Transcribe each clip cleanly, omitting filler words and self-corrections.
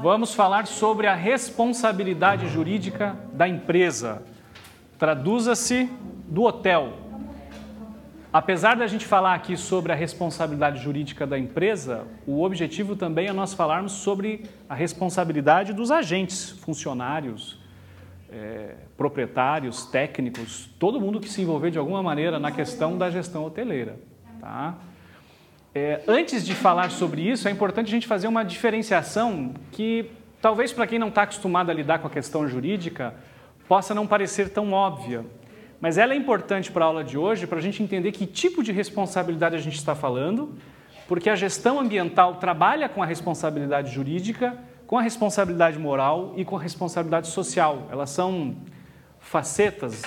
Vamos falar sobre a responsabilidade jurídica da empresa. Traduza-se do hotel. Apesar da gente falar aqui sobre a responsabilidade jurídica da empresa, o objetivo também é nós falarmos sobre a responsabilidade dos agentes, funcionários, proprietários, técnicos, todo mundo que se envolver de alguma maneira na questão da gestão hoteleira. Tá? Antes de falar sobre isso, é importante a gente fazer uma diferenciação que talvez para quem não está acostumado a lidar com a questão jurídica possa não parecer tão óbvia. Mas ela é importante para a aula de hoje para a gente entender que tipo de responsabilidade a gente está falando, porque a gestão ambiental trabalha com a responsabilidade jurídica, com a responsabilidade moral e com a responsabilidade social. Elas são facetas,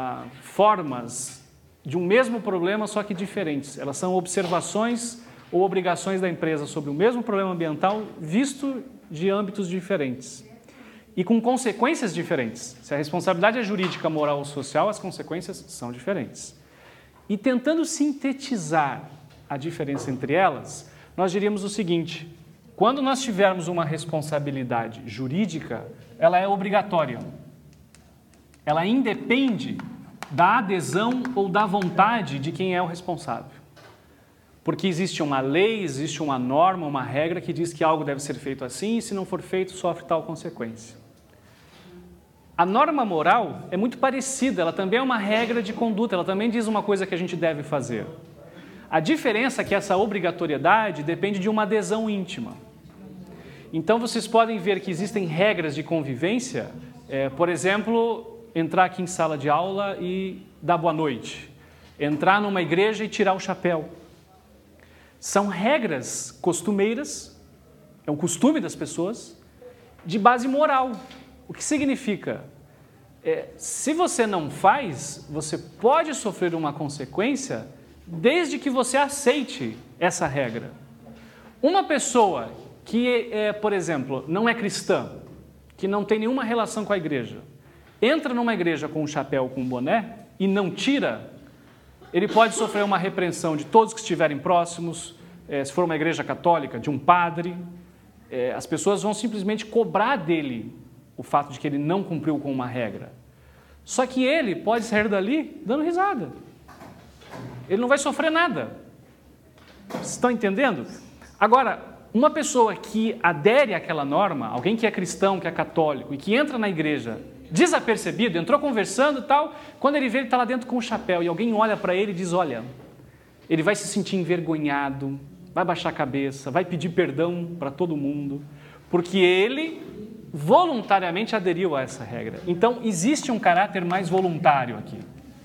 formas de um mesmo problema, só que diferentes. Elas são observações ou obrigações da empresa sobre o mesmo problema ambiental visto de âmbitos diferentes. E com consequências diferentes. Se a responsabilidade é jurídica, moral ou social, as consequências são diferentes. E tentando sintetizar a diferença entre elas, nós diríamos o seguinte: quando nós tivermos uma responsabilidade jurídica, ela é obrigatória. Ela independe da adesão ou da vontade de quem é o responsável. Porque existe uma lei, existe uma norma, uma regra que diz que algo deve ser feito assim e se não for feito, sofre tal consequência. A norma moral é muito parecida, ela também é uma regra de conduta, ela também diz uma coisa que a gente deve fazer. A diferença é que essa obrigatoriedade depende de uma adesão íntima. Então, vocês podem ver que existem regras de convivência, por exemplo, entrar aqui em sala de aula e dar boa noite, entrar numa igreja e tirar o chapéu. São regras costumeiras, é um costume das pessoas, de base moral. O que significa? Se você não faz, você pode sofrer uma consequência desde que você aceite essa regra. Uma pessoa que, por exemplo, não é cristã, que não tem nenhuma relação com a igreja, entra numa igreja com um chapéu, com um boné e não tira, ele pode sofrer uma repreensão de todos que estiverem próximos, se for uma igreja católica, de um padre. As pessoas vão simplesmente cobrar dele o fato de que ele não cumpriu com uma regra. Só que ele pode sair dali dando risada. Ele não vai sofrer nada. Vocês estão entendendo? Agora, uma pessoa que adere àquela norma, alguém que é cristão, que é católico e que entra na igreja desapercebido, entrou conversando e tal, quando ele vê, ele está lá dentro com o chapéu e alguém olha para ele e diz, olha, ele vai se sentir envergonhado, vai baixar a cabeça, vai pedir perdão para todo mundo, porque ele voluntariamente aderiu a essa regra. Então, existe um caráter mais voluntário aqui.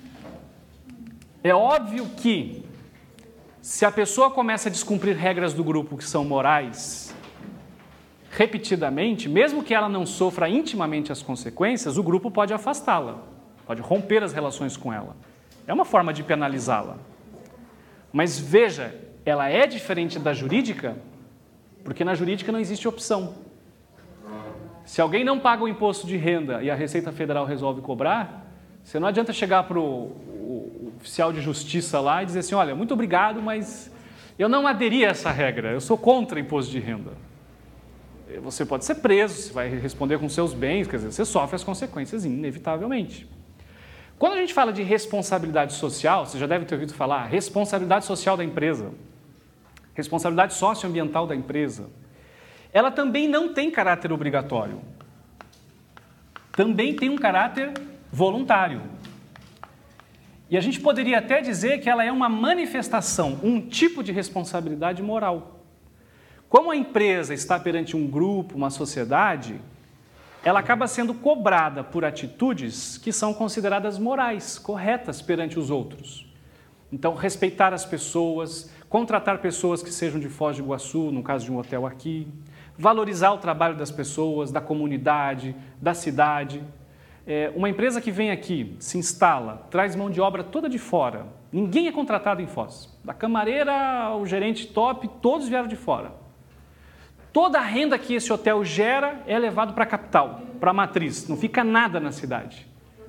É óbvio que, se a pessoa começa a descumprir regras do grupo que são morais, repetidamente, mesmo que ela não sofra intimamente as consequências, o grupo pode afastá-la, pode romper as relações com ela. É uma forma de penalizá-la. Mas veja, ela é diferente da jurídica, porque na jurídica não existe opção. Se alguém não paga o imposto de renda e a Receita Federal resolve cobrar, você não adianta chegar para o oficial de justiça lá e dizer assim, olha, muito obrigado, mas eu não aderi a essa regra, eu sou contra imposto de renda. Você pode ser preso, você vai responder com seus bens, quer dizer, você sofre as consequências inevitavelmente. Quando a gente fala de responsabilidade social, você já deve ter ouvido falar, responsabilidade social da empresa, responsabilidade socioambiental da empresa, ela também não tem caráter obrigatório. Também tem um caráter voluntário. E a gente poderia até dizer que ela é uma manifestação, um tipo de responsabilidade moral. Como a empresa está perante um grupo, uma sociedade, ela acaba sendo cobrada por atitudes que são consideradas morais, corretas perante os outros. Então, respeitar as pessoas, contratar pessoas que sejam de Foz do Iguaçu, no caso de um hotel aqui, valorizar o trabalho das pessoas, da comunidade, da cidade. Uma empresa que vem aqui, se instala, traz mão de obra toda de fora. Ninguém é contratado em Foz. Da camareira ao gerente top, todos vieram de fora. Toda a renda que esse hotel gera é levado para a capital, para a matriz. Não fica nada na cidade.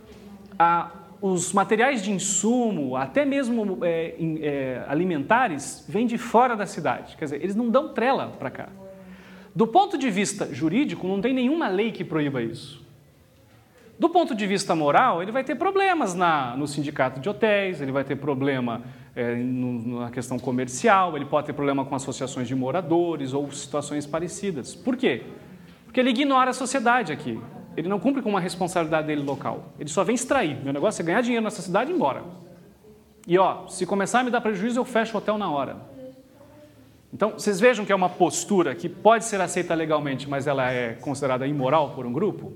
Os materiais de insumo, até mesmo alimentares, vêm de fora da cidade. Quer dizer, eles não dão trela para cá. Do ponto de vista jurídico, não tem nenhuma lei que proíba isso. Do ponto de vista moral, ele vai ter problemas no sindicato de hotéis, ele vai ter problema na questão comercial, ele pode ter problema com associações de moradores ou situações parecidas. Por quê? Porque ele ignora a sociedade aqui. Ele não cumpre com uma responsabilidade dele local. Ele só vem extrair. Meu negócio é ganhar dinheiro nessa cidade e ir embora. E se começar a me dar prejuízo, eu fecho o hotel na hora. Então, vocês vejam que é uma postura que pode ser aceita legalmente, mas ela é considerada imoral por um grupo?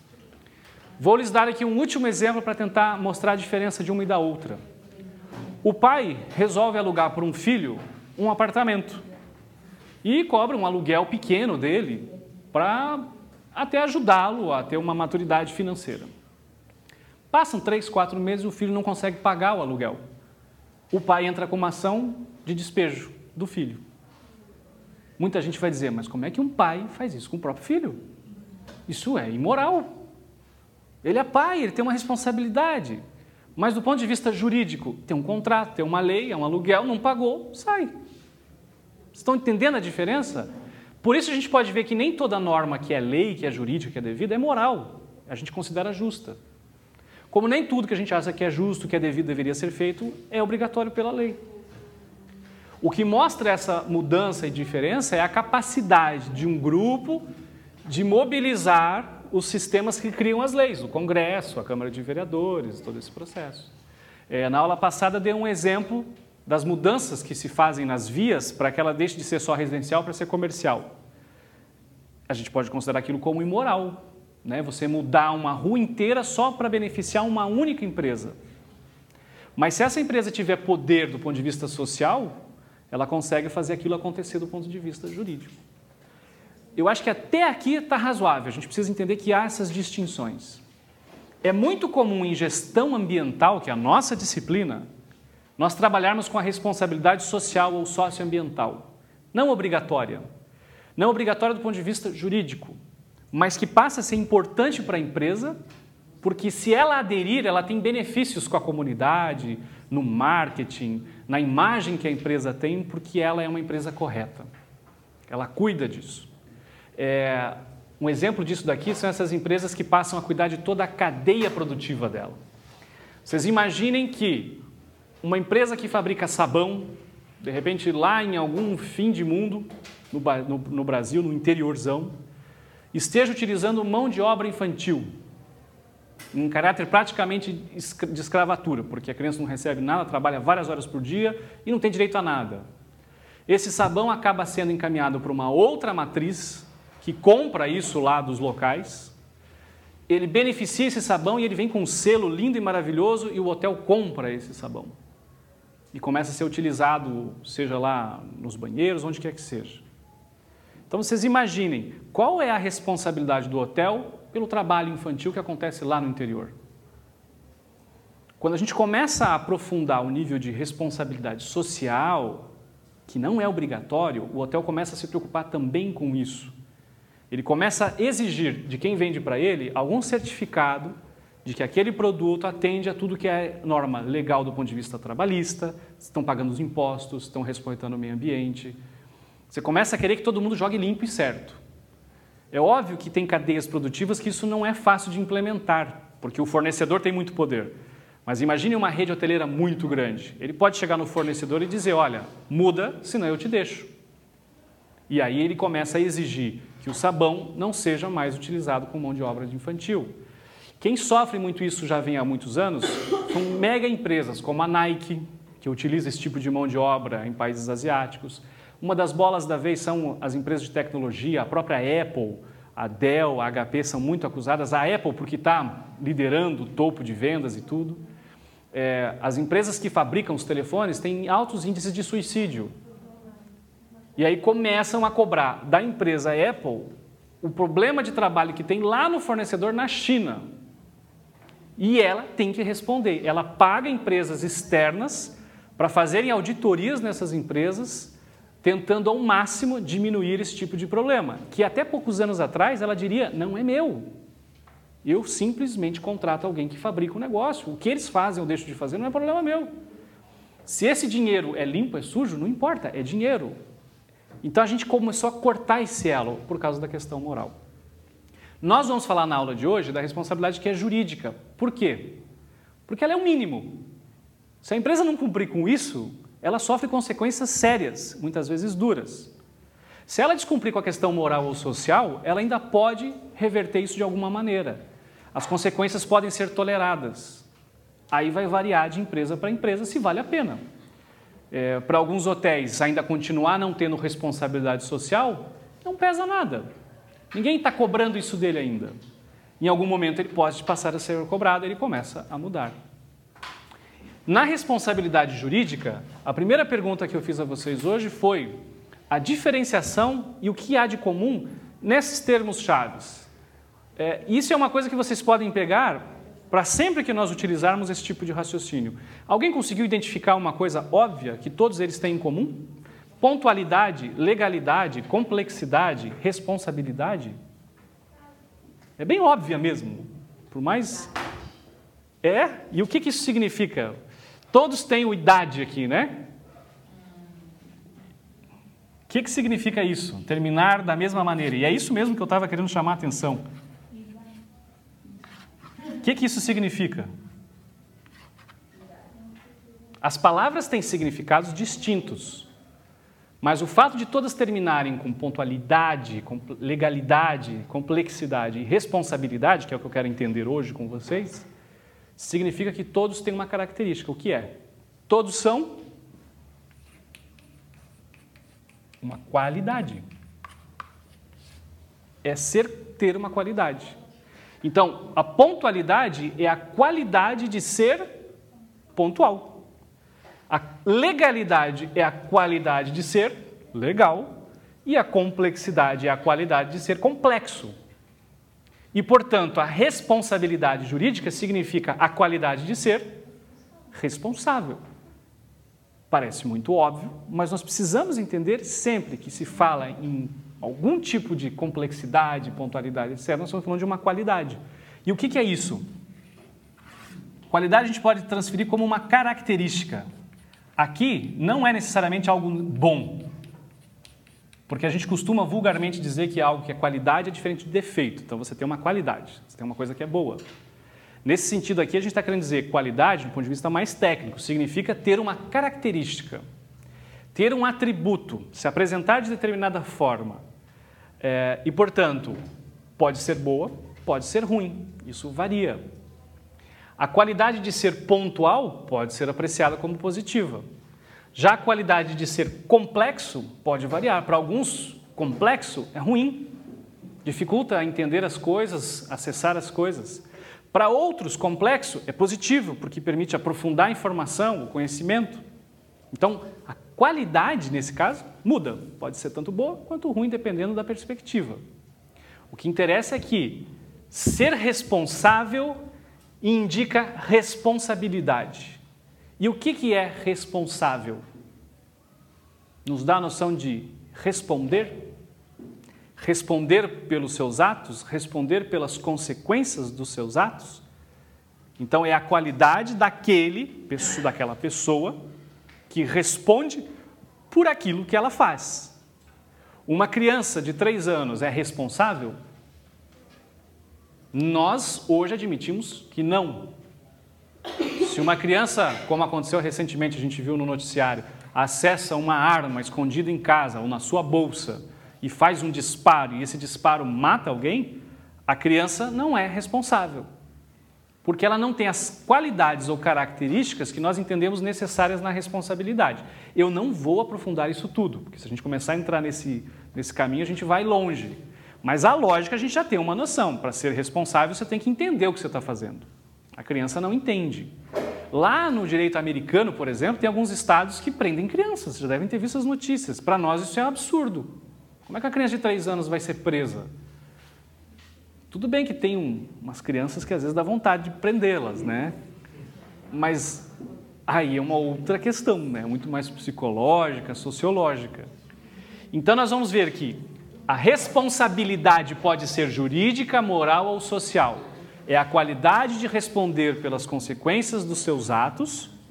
Vou lhes dar aqui um último exemplo para tentar mostrar a diferença de uma e da outra. O pai resolve alugar para um filho um apartamento e cobra um aluguel pequeno dele para até ajudá-lo a ter uma maturidade financeira. Passam 3, 4 meses e o filho não consegue pagar o aluguel. O pai entra com uma ação de despejo do filho. Muita gente vai dizer, mas como é que um pai faz isso com o próprio filho? Isso é imoral. Ele é pai, ele tem uma responsabilidade. Mas do ponto de vista jurídico, tem um contrato, tem uma lei, é um aluguel, não pagou, sai. Vocês estão entendendo a diferença? Por isso a gente pode ver que nem toda norma que é lei, que é jurídica, que é devida, é moral. A gente considera justa. Como nem tudo que a gente acha que é justo, que é devido, deveria ser feito, é obrigatório pela lei. O que mostra essa mudança e diferença é a capacidade de um grupo de mobilizar os sistemas que criam as leis, o Congresso, a Câmara de Vereadores, todo esse processo. Na aula passada dei um exemplo das mudanças que se fazem nas vias para que ela deixe de ser só residencial para ser comercial. A gente pode considerar aquilo como imoral, né? Você mudar uma rua inteira só para beneficiar uma única empresa. Mas se essa empresa tiver poder do ponto de vista social, ela consegue fazer aquilo acontecer do ponto de vista jurídico. Eu acho que até aqui está razoável, a gente precisa entender que há essas distinções. É muito comum em gestão ambiental, que é a nossa disciplina, nós trabalharmos com a responsabilidade social ou socioambiental. Não obrigatória. Não obrigatória do ponto de vista jurídico, mas que passa a ser importante para a empresa, porque se ela aderir, ela tem benefícios com a comunidade, no marketing, na imagem que a empresa tem, porque ela é uma empresa correta. Ela cuida disso. Um exemplo disso daqui são essas empresas que passam a cuidar de toda a cadeia produtiva dela. Vocês imaginem que uma empresa que fabrica sabão, de repente lá em algum fim de mundo, no Brasil, no interiorzão, esteja utilizando mão de obra infantil, em caráter praticamente de escravatura, porque a criança não recebe nada, trabalha várias horas por dia e não tem direito a nada. Esse sabão acaba sendo encaminhado para uma outra matriz que compra isso lá dos locais, ele beneficia esse sabão e ele vem com um selo lindo e maravilhoso e o hotel compra esse sabão. E começa a ser utilizado, seja lá nos banheiros, onde quer que seja. Então vocês imaginem, qual é a responsabilidade do hotel pelo trabalho infantil que acontece lá no interior? Quando a gente começa a aprofundar o nível de responsabilidade social, que não é obrigatório, o hotel começa a se preocupar também com isso. Ele começa a exigir de quem vende para ele algum certificado de que aquele produto atende a tudo que é norma legal do ponto de vista trabalhista, estão pagando os impostos, estão respeitando o meio ambiente. Você começa a querer que todo mundo jogue limpo e certo. É óbvio que tem cadeias produtivas que isso não é fácil de implementar, porque o fornecedor tem muito poder. Mas imagine uma rede hoteleira muito grande. Ele pode chegar no fornecedor e dizer, olha, muda, senão eu te deixo. E aí ele começa a exigir que o sabão não seja mais utilizado com mão de obra infantil. Quem sofre muito isso já vem há muitos anos são mega empresas como a Nike, que utiliza esse tipo de mão de obra em países asiáticos. Uma das bolas da vez são as empresas de tecnologia, a própria Apple, a Dell, a HP são muito acusadas. A Apple porque está liderando o topo de vendas e tudo. As empresas que fabricam os telefones têm altos índices de suicídio. E aí começam a cobrar da empresa Apple o problema de trabalho que tem lá no fornecedor na China. E ela tem que responder. Ela paga empresas externas para fazerem auditorias nessas empresas, tentando ao máximo diminuir esse tipo de problema. Que até poucos anos atrás ela diria, não é meu. Eu simplesmente contrato alguém que fabrica o negócio. O que eles fazem ou deixam de fazer não é problema meu. Se esse dinheiro é limpo, é sujo, não importa, é dinheiro. Então a gente começou a cortar esse elo por causa da questão moral. Nós vamos falar na aula de hoje da responsabilidade que é jurídica. Por quê? Porque ela é o mínimo. Se a empresa não cumprir com isso, ela sofre consequências sérias, muitas vezes duras. Se ela descumprir com a questão moral ou social, ela ainda pode reverter isso de alguma maneira. As consequências podem ser toleradas. Aí vai variar de empresa para empresa se vale a pena. Para alguns hotéis, ainda continuar não tendo responsabilidade social, não pesa nada. Ninguém está cobrando isso dele ainda. Em algum momento ele pode passar a ser cobrado, ele começa a mudar. Na responsabilidade jurídica, a primeira pergunta que eu fiz a vocês hoje foi a diferenciação e o que há de comum nesses termos chaves. Isso é uma coisa que vocês podem pegar para sempre que nós utilizarmos esse tipo de raciocínio. Alguém conseguiu identificar uma coisa óbvia que todos eles têm em comum? Pontualidade, legalidade, complexidade, responsabilidade? É bem óbvia mesmo, por mais... E o que isso significa? Todos têm o idade aqui, né? O que significa isso? Terminar da mesma maneira. E é isso mesmo que eu estava querendo chamar a atenção. O que isso significa? As palavras têm significados distintos, mas o fato de todas terminarem com pontualidade, com legalidade, complexidade e responsabilidade, que é o que eu quero entender hoje com vocês, significa que todos têm uma característica. O que é? Todos são uma qualidade. É ter uma qualidade. Então, a pontualidade é a qualidade de ser pontual. A legalidade é a qualidade de ser legal. E a complexidade é a qualidade de ser complexo. E, portanto, a responsabilidade jurídica significa a qualidade de ser responsável. Parece muito óbvio, mas nós precisamos entender sempre que se fala em algum tipo de complexidade, pontualidade, etc., nós estamos falando de uma qualidade. E o que é isso? Qualidade a gente pode transferir como uma característica. Aqui não é necessariamente algo bom, porque a gente costuma vulgarmente dizer que algo que é qualidade é diferente de defeito. Então você tem uma qualidade, você tem uma coisa que é boa. Nesse sentido aqui a gente está querendo dizer qualidade, do ponto de vista mais técnico, significa ter uma característica, ter um atributo, se apresentar de determinada forma. E, portanto, pode ser boa, pode ser ruim, isso varia. A qualidade de ser pontual pode ser apreciada como positiva. Já a qualidade de ser complexo pode variar. Para alguns, complexo é ruim, dificulta entender as coisas, acessar as coisas. Para outros, complexo é positivo, porque permite aprofundar a informação, o conhecimento. Então, a qualidade, nesse caso, muda. Pode ser tanto boa quanto ruim, dependendo da perspectiva. O que interessa é que ser responsável indica responsabilidade. E o que é responsável? Nos dá a noção de responder? Responder pelos seus atos? Responder pelas consequências dos seus atos? Então, é a qualidade daquela pessoa que responde por aquilo que ela faz. Uma criança de 3 anos é responsável? Nós, hoje, admitimos que não. Se uma criança, como aconteceu recentemente, a gente viu no noticiário, acessa uma arma escondida em casa ou na sua bolsa e faz um disparo, e esse disparo mata alguém, a criança não é responsável. Porque ela não tem as qualidades ou características que nós entendemos necessárias na responsabilidade. Eu não vou aprofundar isso tudo, porque se a gente começar a entrar nesse caminho, a gente vai longe. Mas a lógica a gente já tem uma noção. Para ser responsável, você tem que entender o que você está fazendo. A criança não entende. Lá no direito americano, por exemplo, tem alguns estados que prendem crianças. Vocês já devem ter visto as notícias. Para nós isso é um absurdo. Como é que a criança de 3 anos vai ser presa? Tudo bem que tem umas crianças que às vezes dá vontade de prendê-las, né? Mas aí é uma outra questão, né? Muito mais psicológica, sociológica. Então nós vamos ver que a responsabilidade pode ser jurídica, moral ou social. É a qualidade de responder pelas consequências dos seus atos,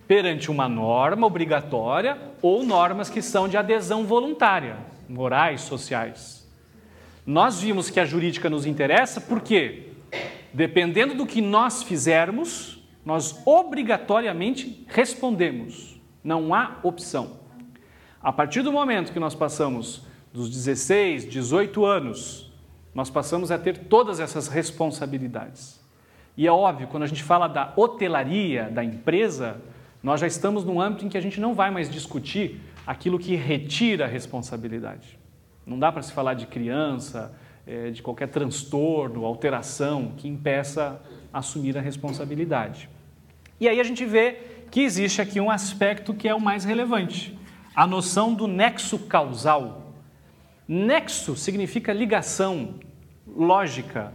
perante uma norma obrigatória ou normas que são de adesão voluntária, morais, sociais. Nós vimos que a jurídica nos interessa porque, dependendo do que nós fizermos, nós obrigatoriamente respondemos. Não há opção. A partir do momento que nós passamos dos 16, 18 anos, nós passamos a ter todas essas responsabilidades. E é óbvio, quando a gente fala da hotelaria, da empresa, nós já estamos num âmbito em que a gente não vai mais discutir aquilo que retira a responsabilidade. Não dá para se falar de criança, de qualquer transtorno, alteração que impeça assumir a responsabilidade. E aí a gente vê que existe aqui um aspecto que é o mais relevante, a noção do nexo causal. Nexo significa ligação, lógica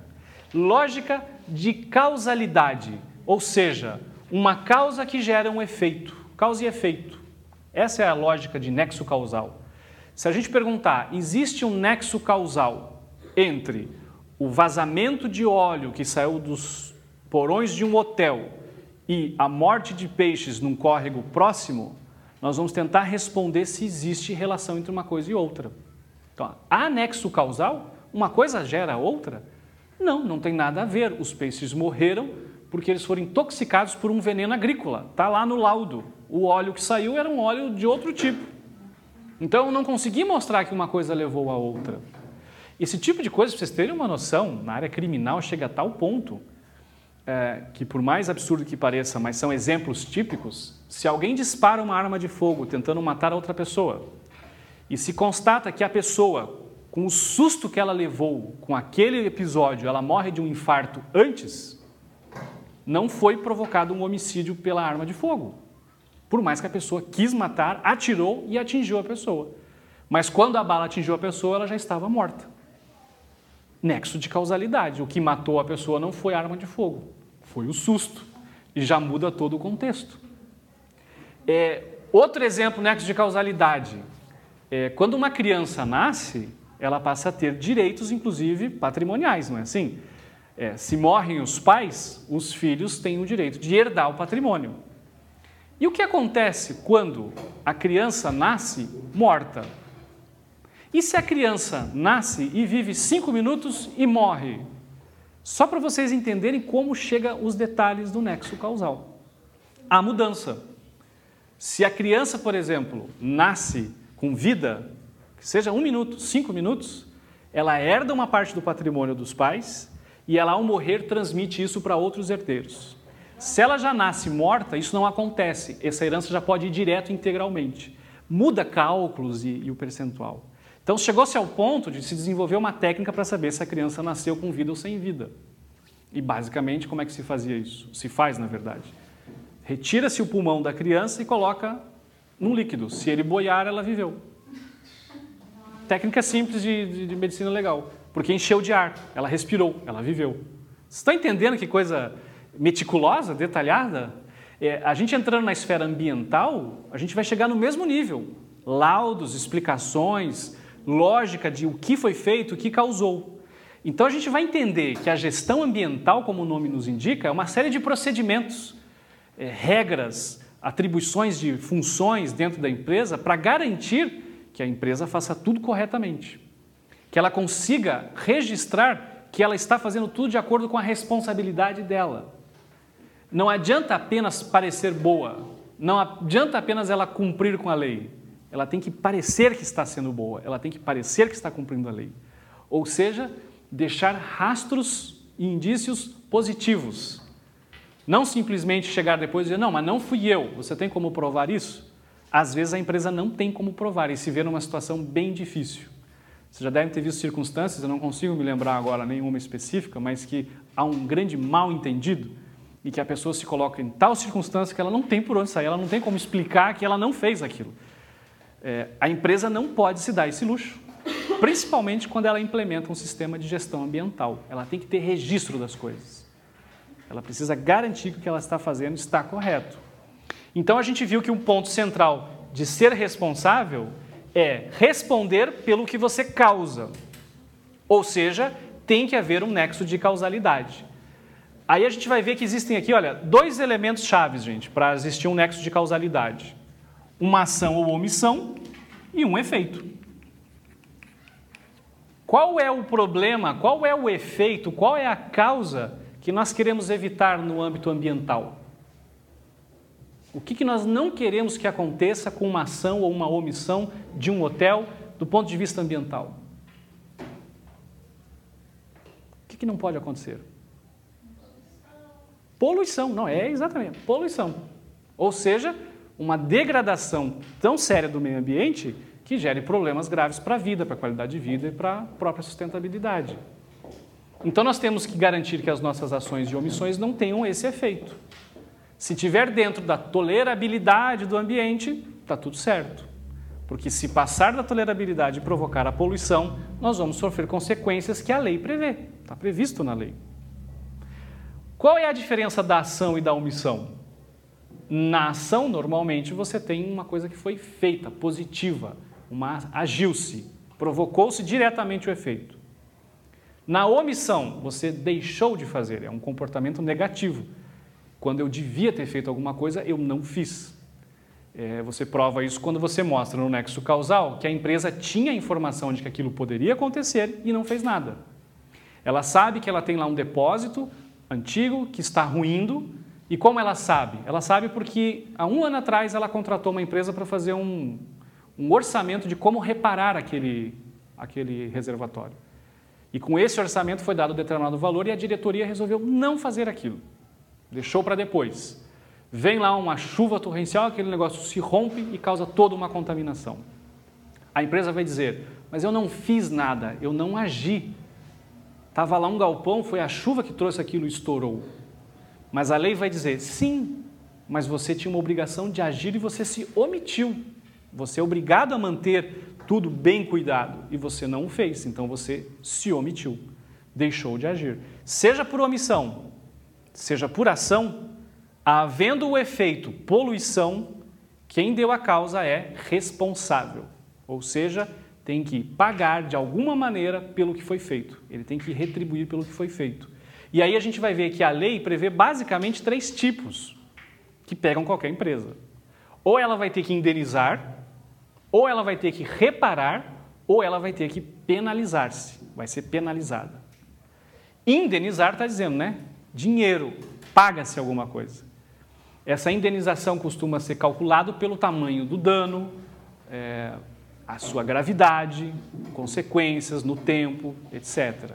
de causalidade, ou seja, uma causa que gera um efeito, causa e efeito. Essa é a lógica de nexo causal. Se a gente perguntar, existe um nexo causal entre o vazamento de óleo que saiu dos porões de um hotel e a morte de peixes num córrego próximo, nós vamos tentar responder se existe relação entre uma coisa e outra. Então, há nexo causal? Uma coisa gera a outra? Não tem nada a ver. Os peixes morreram porque eles foram intoxicados por um veneno agrícola. Está lá no laudo. O óleo que saiu era um óleo de outro tipo. Então, eu não consegui mostrar que uma coisa levou a outra. Esse tipo de coisa, para vocês terem uma noção, na área criminal chega a tal ponto que, por mais absurdo que pareça, mas são exemplos típicos, se alguém dispara uma arma de fogo tentando matar a outra pessoa e se constata que a pessoa, com o susto que ela levou com aquele episódio, ela morre de um infarto antes, não foi provocado um homicídio pela arma de fogo. Por mais que a pessoa quis matar, atirou e atingiu a pessoa. Mas quando a bala atingiu a pessoa, ela já estava morta. Nexo de causalidade. O que matou a pessoa não foi a arma de fogo, foi o susto. E já muda todo o contexto. Outro exemplo, nexo de causalidade. Quando uma criança nasce, ela passa a ter direitos, inclusive patrimoniais, não é assim? Se morrem os pais, os filhos têm o direito de herdar o patrimônio. E o que acontece quando a criança nasce morta? E se a criança nasce e vive 5 minutos e morre? Só para vocês entenderem como chegam os detalhes do nexo causal. Há mudança. Se a criança, por exemplo, nasce com vida, que seja 1 minuto, 5 minutos, ela herda uma parte do patrimônio dos pais e ela, ao morrer, transmite isso para outros herdeiros. Se ela já nasce morta, isso não acontece. Essa herança já pode ir direto integralmente. Muda cálculos e o percentual. Então, chegou-se ao ponto de se desenvolver uma técnica para saber se a criança nasceu com vida ou sem vida. E, basicamente, como é que se fazia isso? Se faz, na verdade. Retira-se o pulmão da criança e coloca num líquido. Se ele boiar, ela viveu. Técnica simples de medicina legal. Porque encheu de ar, ela respirou, ela viveu. Vocês estão entendendo que coisa meticulosa, detalhada? A gente entrando na esfera ambiental, a gente vai chegar no mesmo nível. Laudos, explicações, lógica de o que foi feito, o que causou. Então a gente vai entender que a gestão ambiental, como o nome nos indica, é uma série de procedimentos, regras, atribuições de funções dentro da empresa para garantir que a empresa faça tudo corretamente. Que ela consiga registrar que ela está fazendo tudo de acordo com a responsabilidade dela. Não adianta apenas parecer boa, não adianta apenas ela cumprir com a lei. Ela tem que parecer que está sendo boa, ela tem que parecer que está cumprindo a lei. Ou seja, deixar rastros e indícios positivos. Não simplesmente chegar depois e dizer, não, mas não fui eu, você tem como provar isso? Às vezes a empresa não tem como provar e se vê numa situação bem difícil. Você já deve ter visto circunstâncias, eu não consigo me lembrar agora nenhuma específica, mas que há um grande mal-entendido e que a pessoa se coloca em tal circunstância que ela não tem por onde sair, ela não tem como explicar que ela não fez aquilo. A empresa não pode se dar esse luxo, principalmente quando ela implementa um sistema de gestão ambiental. Ela tem que ter registro das coisas. Ela precisa garantir que o que ela está fazendo está correto. Então, a gente viu que um ponto central de ser responsável é responder pelo que você causa. Ou seja, tem que haver um nexo de causalidade. Aí a gente vai ver que existem aqui, olha, dois elementos chaves, gente, para existir um nexo de causalidade. Uma ação ou omissão e um efeito. Qual é o problema, qual é o efeito, qual é a causa que nós queremos evitar no âmbito ambiental? O que nós não queremos que aconteça com uma ação ou uma omissão de um hotel do ponto de vista ambiental? O que não pode acontecer? Poluição, não, é exatamente, poluição. Ou seja, uma degradação tão séria do meio ambiente que gere problemas graves para a vida, para a qualidade de vida e para a própria sustentabilidade. Então nós temos que garantir que as nossas ações e omissões não tenham esse efeito. Se tiver dentro da tolerabilidade do ambiente, está tudo certo. Porque se passar da tolerabilidade e provocar a poluição, nós vamos sofrer consequências que a lei prevê. Está previsto na lei. Qual é a diferença da ação e da omissão? Na ação, normalmente, você tem uma coisa que foi feita, positiva, agiu-se, provocou-se diretamente o efeito. Na omissão, você deixou de fazer, é um comportamento negativo. Quando eu devia ter feito alguma coisa, eu não fiz. Você prova isso quando você mostra no nexo causal que a empresa tinha informação de que aquilo poderia acontecer e não fez nada. Ela sabe que ela tem lá um depósito antigo que está ruindo. E como ela sabe? Ela sabe porque há 1 ano atrás ela contratou uma empresa para fazer um orçamento de como reparar aquele reservatório. E com esse orçamento foi dado determinado valor e a diretoria resolveu não fazer aquilo. Deixou para depois. Vem lá uma chuva torrencial, aquele negócio se rompe e causa toda uma contaminação. A empresa vai dizer, mas eu não fiz nada, eu não agi. Estava lá um galpão, foi a chuva que trouxe aquilo e estourou. Mas a lei vai dizer, sim, mas você tinha uma obrigação de agir e você se omitiu. Você é obrigado a manter tudo bem cuidado e você não o fez, então você se omitiu, deixou de agir. Seja por omissão, seja por ação, havendo o efeito poluição, quem deu a causa é responsável, ou seja, tem que pagar de alguma maneira pelo que foi feito, ele tem que retribuir pelo que foi feito. E aí a gente vai ver que a lei prevê basicamente 3 tipos que pegam qualquer empresa. Ou ela vai ter que indenizar, ou ela vai ter que reparar, ou ela vai ter que penalizar-se, vai ser penalizada. Indenizar está dizendo, né? Dinheiro, paga-se alguma coisa. Essa indenização costuma ser calculada pelo tamanho do dano, a sua gravidade, consequências no tempo, etc.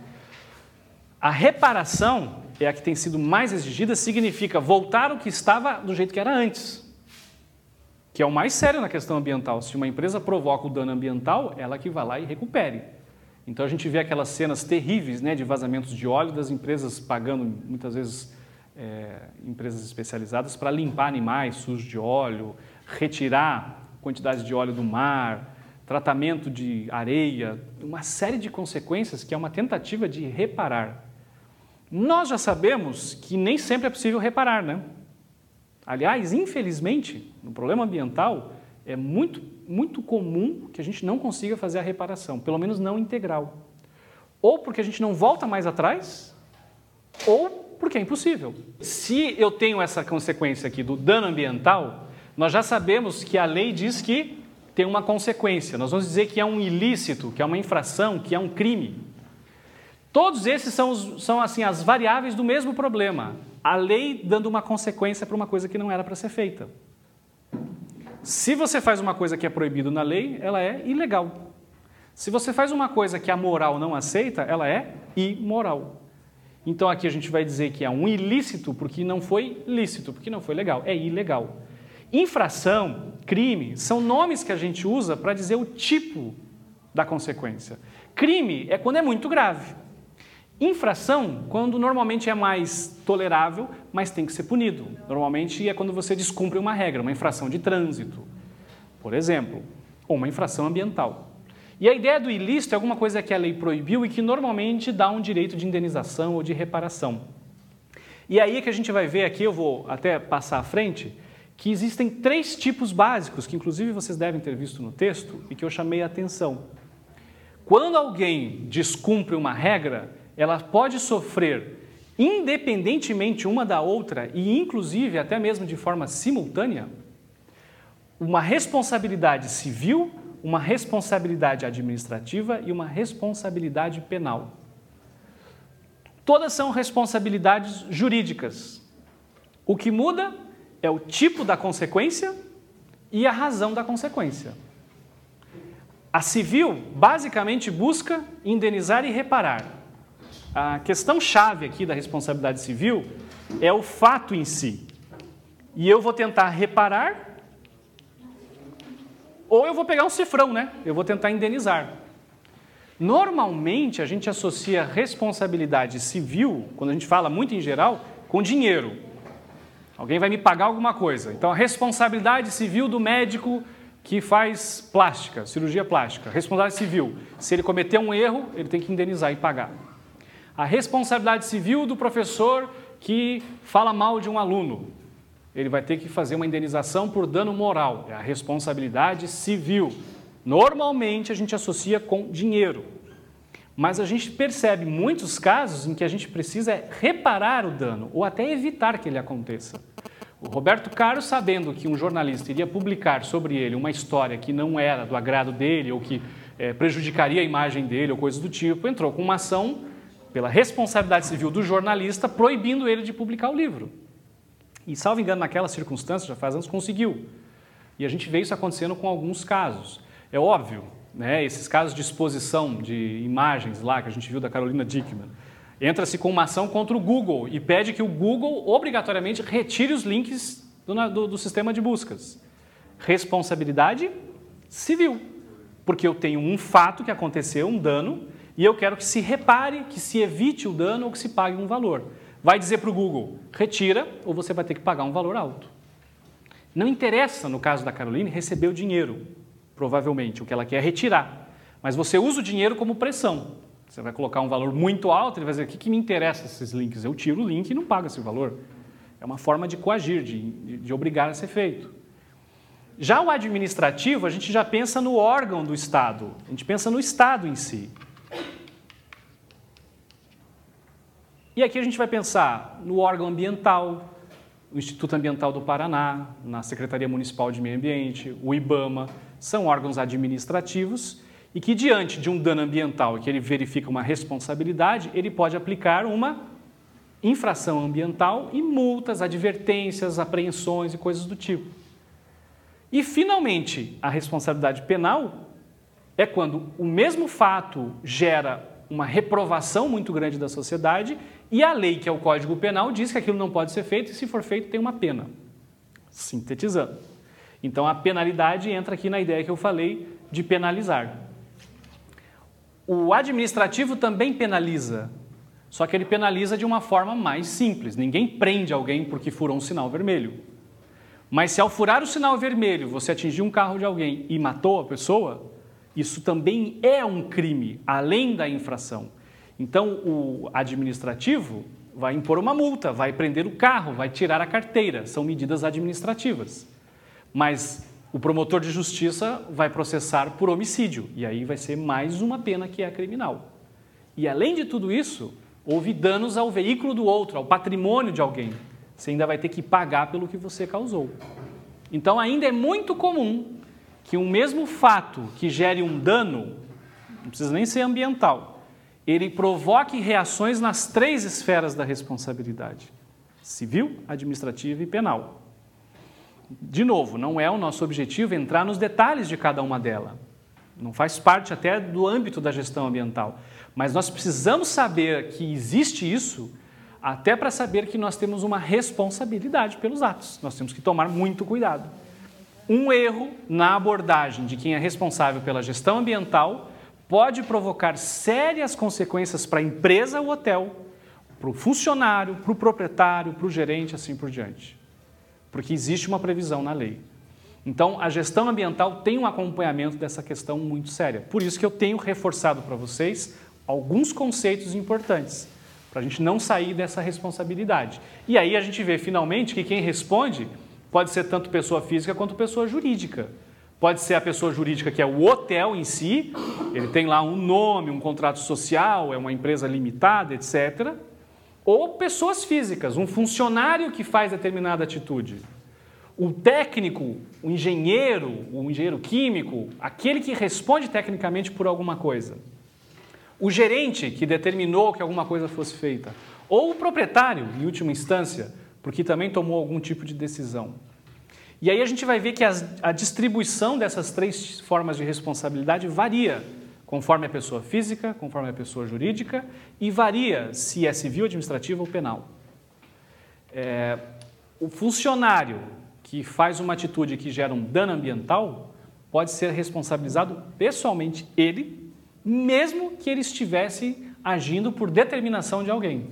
A reparação é a que tem sido mais exigida, significa voltar ao que estava do jeito que era antes, que é o mais sério na questão ambiental. Se uma empresa provoca o dano ambiental, ela que vai lá e recupere. Então a gente vê aquelas cenas terríveis, né, de vazamentos de óleo das empresas pagando, muitas vezes, empresas especializadas para limpar animais sujos de óleo, retirar quantidades de óleo do mar, tratamento de areia, uma série de consequências que é uma tentativa de reparar. Nós já sabemos que nem sempre é possível reparar, né? Aliás, infelizmente, no problema ambiental, é muito comum que a gente não consiga fazer a reparação, pelo menos não integral. Ou porque a gente não volta mais atrás, ou porque é impossível. Se eu tenho essa consequência aqui do dano ambiental, nós já sabemos que a lei diz que tem uma consequência. Nós vamos dizer que é um ilícito, que é uma infração, que é um crime. Todos esses são assim, as variáveis do mesmo problema. A lei dando uma consequência para uma coisa que não era para ser feita. Se você faz uma coisa que é proibido na lei, ela é ilegal. Se você faz uma coisa que a moral não aceita, ela é imoral. Então aqui a gente vai dizer que é um ilícito porque não foi lícito, porque não foi legal, é ilegal. Infração, crime, são nomes que a gente usa para dizer o tipo da consequência. Crime é quando é muito grave. Infração, quando normalmente é mais tolerável, mas tem que ser punido. Normalmente é quando você descumpre uma regra, uma infração de trânsito, por exemplo, ou uma infração ambiental. E a ideia do ilícito é alguma coisa que a lei proibiu e que normalmente dá um direito de indenização ou de reparação. E aí é que a gente vai ver aqui, eu vou até passar à frente, que existem 3 tipos básicos, que inclusive vocês devem ter visto no texto e que eu chamei a atenção. Quando alguém descumpre uma regra, ela pode sofrer independentemente uma da outra e inclusive até mesmo de forma simultânea, uma responsabilidade civil, uma responsabilidade administrativa e uma responsabilidade penal. Todas são responsabilidades jurídicas. O que muda é o tipo da consequência e a razão da consequência. A civil basicamente busca indenizar e reparar. A questão chave aqui da responsabilidade civil é o fato em si. E eu vou tentar reparar ou eu vou pegar um cifrão, né? Eu vou tentar indenizar. Normalmente, a gente associa responsabilidade civil, quando a gente fala muito em geral, com dinheiro. Alguém vai me pagar alguma coisa. Então, a responsabilidade civil do médico que faz plástica, cirurgia plástica. Responsabilidade civil. Se ele cometer um erro, ele tem que indenizar e pagar. A responsabilidade civil do professor que fala mal de um aluno. Ele vai ter que fazer uma indenização por dano moral. É a responsabilidade civil. Normalmente, a gente associa com dinheiro. Mas a gente percebe muitos casos em que a gente precisa reparar o dano ou até evitar que ele aconteça. O Roberto Carlos, sabendo que um jornalista iria publicar sobre ele uma história que não era do agrado dele ou que prejudicaria a imagem dele ou coisas do tipo, entrou com uma ação pela responsabilidade civil do jornalista proibindo ele de publicar o livro. E, salvo engano, naquela circunstância, já faz anos, conseguiu. E a gente vê isso acontecendo com alguns casos. É óbvio, né, esses casos de exposição de imagens lá, que a gente viu da Carolina Dickmann, entra-se com uma ação contra o Google e pede que o Google, obrigatoriamente, retire os links do sistema de buscas. Responsabilidade civil, porque eu tenho um fato que aconteceu, um dano, e eu quero que se repare, que se evite o dano ou que se pague um valor. Vai dizer para o Google, retira ou você vai ter que pagar um valor alto. Não interessa, no caso da Caroline, receber o dinheiro, provavelmente, o que ela quer é retirar. Mas você usa o dinheiro como pressão. Você vai colocar um valor muito alto, ele vai dizer, o que me interessa esses links? Eu tiro o link e não pago esse valor. É uma forma de coagir, de obrigar a ser feito. Já o administrativo, a gente já pensa no órgão do Estado, a gente pensa no Estado em si. E aqui a gente vai pensar no órgão ambiental, o Instituto Ambiental do Paraná, na Secretaria Municipal de Meio Ambiente, o IBAMA, são órgãos administrativos e que, diante de um dano ambiental que ele verifica uma responsabilidade, ele pode aplicar uma infração ambiental e multas, advertências, apreensões e coisas do tipo. E, finalmente, a responsabilidade penal é quando o mesmo fato gera uma reprovação muito grande da sociedade e a lei, que é o Código Penal, diz que aquilo não pode ser feito e, se for feito, tem uma pena. Sintetizando. Então, a penalidade entra aqui na ideia que eu falei de penalizar. O administrativo também penaliza, só que ele penaliza de uma forma mais simples. Ninguém prende alguém porque furou um sinal vermelho. Mas se ao furar o sinal vermelho você atingiu um carro de alguém e matou a pessoa, isso também é um crime, além da infração. Então, o administrativo vai impor uma multa, vai prender o carro, vai tirar a carteira. São medidas administrativas. Mas o promotor de justiça vai processar por homicídio. E aí vai ser mais uma pena que é a criminal. E, além de tudo isso, houve danos ao veículo do outro, ao patrimônio de alguém. Você ainda vai ter que pagar pelo que você causou. Então, ainda é muito comum que um mesmo fato que gere um dano, não precisa nem ser ambiental, ele provoque reações nas 3 esferas da responsabilidade: civil, administrativa e penal. De novo, não é o nosso objetivo entrar nos detalhes de cada uma delas. Não faz parte até do âmbito da gestão ambiental. Mas nós precisamos saber que existe isso, até para saber que nós temos uma responsabilidade pelos atos. Nós temos que tomar muito cuidado. Um erro na abordagem de quem é responsável pela gestão ambiental pode provocar sérias consequências para a empresa ou hotel, para o funcionário, para o proprietário, para o gerente, assim por diante. Porque existe uma previsão na lei. Então, a gestão ambiental tem um acompanhamento dessa questão muito séria. Por isso que eu tenho reforçado para vocês alguns conceitos importantes, para a gente não sair dessa responsabilidade. E aí a gente vê, finalmente, que quem responde pode ser tanto pessoa física quanto pessoa jurídica. Pode ser a pessoa jurídica, que é o hotel em si, ele tem lá um nome, um contrato social, é uma empresa limitada, etc. Ou pessoas físicas, um funcionário que faz determinada atitude. O técnico, o engenheiro químico, aquele que responde tecnicamente por alguma coisa. O gerente que determinou que alguma coisa fosse feita. Ou o proprietário, em última instância, porque também tomou algum tipo de decisão. E aí a gente vai ver que a distribuição dessas três formas de responsabilidade varia conforme a pessoa física, conforme a pessoa jurídica e varia se é civil, administrativa ou penal. O funcionário que faz uma atitude que gera um dano ambiental pode ser responsabilizado pessoalmente ele, mesmo que ele estivesse agindo por determinação de alguém.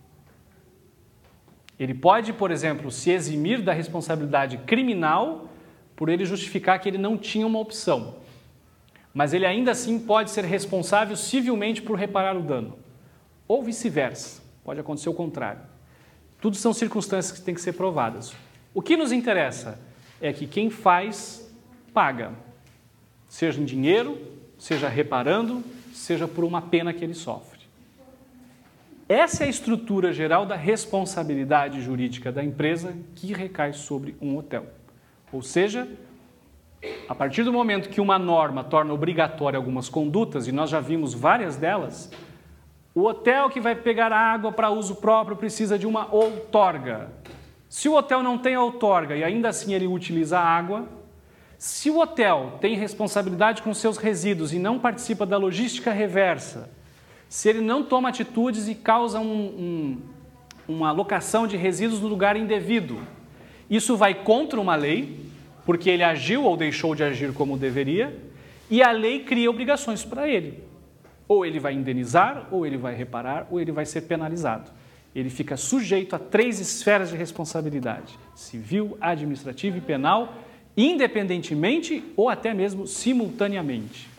Ele pode, por exemplo, se eximir da responsabilidade criminal por ele justificar que ele não tinha uma opção. Mas ele ainda assim pode ser responsável civilmente por reparar o dano. Ou vice-versa, pode acontecer o contrário. Tudo são circunstâncias que têm que ser provadas. O que nos interessa é que quem faz, paga. Seja em dinheiro, seja reparando, seja por uma pena que ele sofre. Essa é a estrutura geral da responsabilidade jurídica da empresa que recai sobre um hotel. Ou seja, a partir do momento que uma norma torna obrigatória algumas condutas, e nós já vimos várias delas, o hotel que vai pegar água para uso próprio precisa de uma outorga. Se o hotel não tem outorga e ainda assim ele utiliza a água, se o hotel tem responsabilidade com seus resíduos e não participa da logística reversa, se ele não toma atitudes e causa uma alocação de resíduos no lugar indevido, isso vai contra uma lei, porque ele agiu ou deixou de agir como deveria, e a lei cria obrigações para ele. Ou ele vai indenizar, ou ele vai reparar, ou ele vai ser penalizado. Ele fica sujeito a 3 esferas de responsabilidade: civil, administrativa e penal, independentemente ou até mesmo simultaneamente.